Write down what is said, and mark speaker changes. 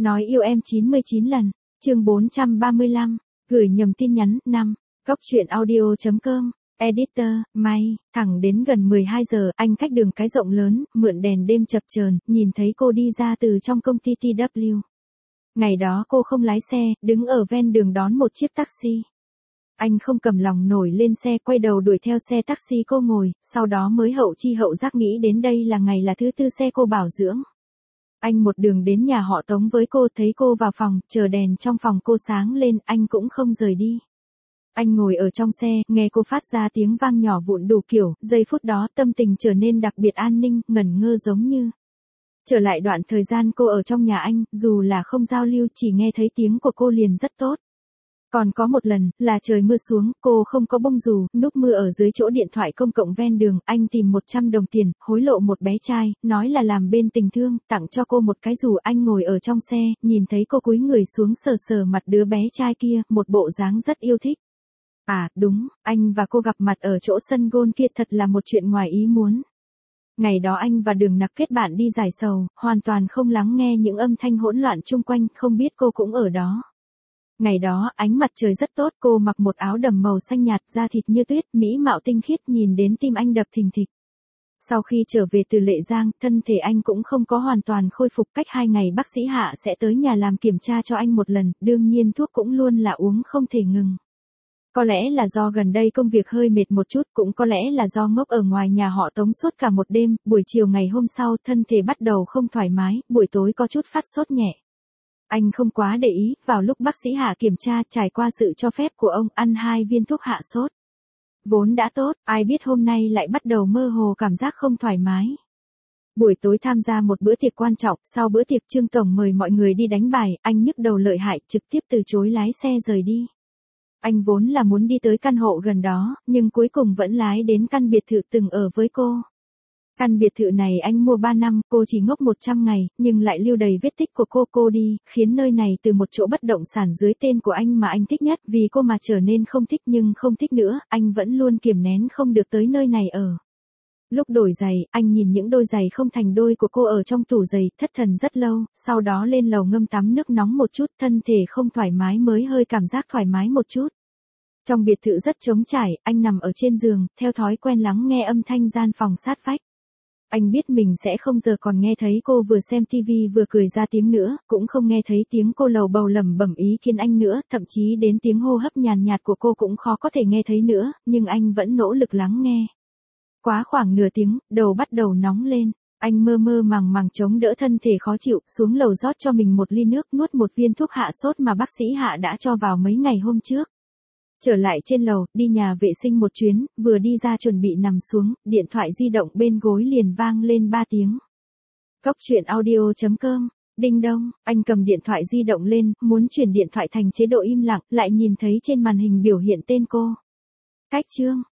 Speaker 1: Nói yêu em 99 lần. Chương 435. Gửi nhầm tin nhắn 5. Góc truyện audio.com. Editor, May. Thẳng đến gần 12 giờ, anh cách đường cái rộng lớn, mượn đèn đêm chập chờn, nhìn thấy cô đi ra từ trong công ty TW. Ngày đó cô không lái xe, đứng ở ven đường đón một chiếc taxi. Anh không cầm lòng nổi lên xe, quay đầu đuổi theo xe taxi cô ngồi, sau đó mới hậu chi hậu giác nghĩ đến đây là ngày là thứ tư xe cô bảo dưỡng. Anh một đường đến nhà họ Tống với cô, thấy cô vào phòng, chờ đèn trong phòng cô sáng lên, anh cũng không rời đi. Anh ngồi ở trong xe, nghe cô phát ra tiếng vang nhỏ vụn đủ kiểu, giây phút đó tâm tình trở nên đặc biệt an ninh, ngẩn ngơ giống như. Trở lại đoạn thời gian cô ở trong nhà anh, dù là không giao lưu, chỉ nghe thấy tiếng của cô liền rất tốt. Còn có một lần, là trời mưa xuống, cô không có bông dù, núp mưa ở dưới chỗ điện thoại công cộng ven đường, anh tìm 100 đồng tiền, hối lộ một bé trai, nói là làm bên tình thương, tặng cho cô một cái dù. Anh ngồi ở trong xe, nhìn thấy cô cúi người xuống sờ sờ mặt đứa bé trai kia, một bộ dáng rất yêu thích. À, đúng, anh và cô gặp mặt ở chỗ sân golf kia thật là một chuyện ngoài ý muốn. Ngày đó anh và Đường Nặc kết bạn đi giải sầu, hoàn toàn không lắng nghe những âm thanh hỗn loạn chung quanh, không biết cô cũng ở đó. Ngày đó, ánh mặt trời rất tốt, cô mặc một áo đầm màu xanh nhạt, da thịt như tuyết, mỹ mạo tinh khiết, nhìn đến tim anh đập thình thịch. Sau khi trở về từ Lệ Giang, thân thể anh cũng không có hoàn toàn khôi phục, cách 2 ngày bác sĩ Hạ sẽ tới nhà làm kiểm tra cho anh một lần, đương nhiên thuốc cũng luôn là uống không thể ngừng. Có lẽ là do gần đây công việc hơi mệt một chút, cũng có lẽ là do ngốc ở ngoài nhà họ Tống suốt cả một đêm, buổi chiều ngày hôm sau thân thể bắt đầu không thoải mái, buổi tối có chút phát sốt nhẹ. Anh không quá để ý, vào lúc bác sĩ Hạ kiểm tra, trải qua sự cho phép của ông, ăn 2 viên thuốc hạ sốt. Vốn đã tốt, ai biết hôm nay lại bắt đầu mơ hồ cảm giác không thoải mái. Buổi tối tham gia một bữa tiệc quan trọng, sau bữa tiệc Trương Tổng mời mọi người đi đánh bài, anh nhức đầu lợi hại, trực tiếp từ chối lái xe rời đi. Anh vốn là muốn đi tới căn hộ gần đó, nhưng cuối cùng vẫn lái đến căn biệt thự từng ở với cô. Căn biệt thự này anh mua 3 năm, cô chỉ ngốc 100 ngày, nhưng lại lưu đầy vết tích của cô đi, khiến nơi này từ một chỗ bất động sản dưới tên của anh mà anh thích nhất, vì cô mà trở nên không thích, nhưng không thích nữa, anh vẫn luôn kiềm nén không được tới nơi này ở. Lúc đổi giày, anh nhìn những đôi giày không thành đôi của cô ở trong tủ giày, thất thần rất lâu, sau đó lên lầu ngâm tắm nước nóng một chút, thân thể không thoải mái mới hơi cảm giác thoải mái một chút. Trong biệt thự rất trống trải, anh nằm ở trên giường, theo thói quen lắng nghe âm thanh gian phòng sát vách. Anh biết mình sẽ không giờ còn nghe thấy cô vừa xem tivi vừa cười ra tiếng nữa, cũng không nghe thấy tiếng cô lầu bầu lẩm bẩm ý kiến anh nữa, thậm chí đến tiếng hô hấp nhàn nhạt của cô cũng khó có thể nghe thấy nữa, nhưng anh vẫn nỗ lực lắng nghe. Quá khoảng nửa tiếng, đầu bắt đầu nóng lên, anh mơ mơ màng màng chống đỡ thân thể khó chịu, xuống lầu rót cho mình một ly nước, nuốt một viên thuốc hạ sốt mà bác sĩ Hạ đã cho vào mấy ngày hôm trước. Trở lại trên lầu, đi nhà vệ sinh một chuyến, vừa đi ra chuẩn bị nằm xuống, điện thoại di động bên gối liền vang lên 3 tiếng. Góc truyện audio.com. Đinh đông, anh cầm điện thoại di động lên, muốn chuyển điện thoại thành chế độ im lặng, lại nhìn thấy trên màn hình biểu hiện tên cô. Cách Trương,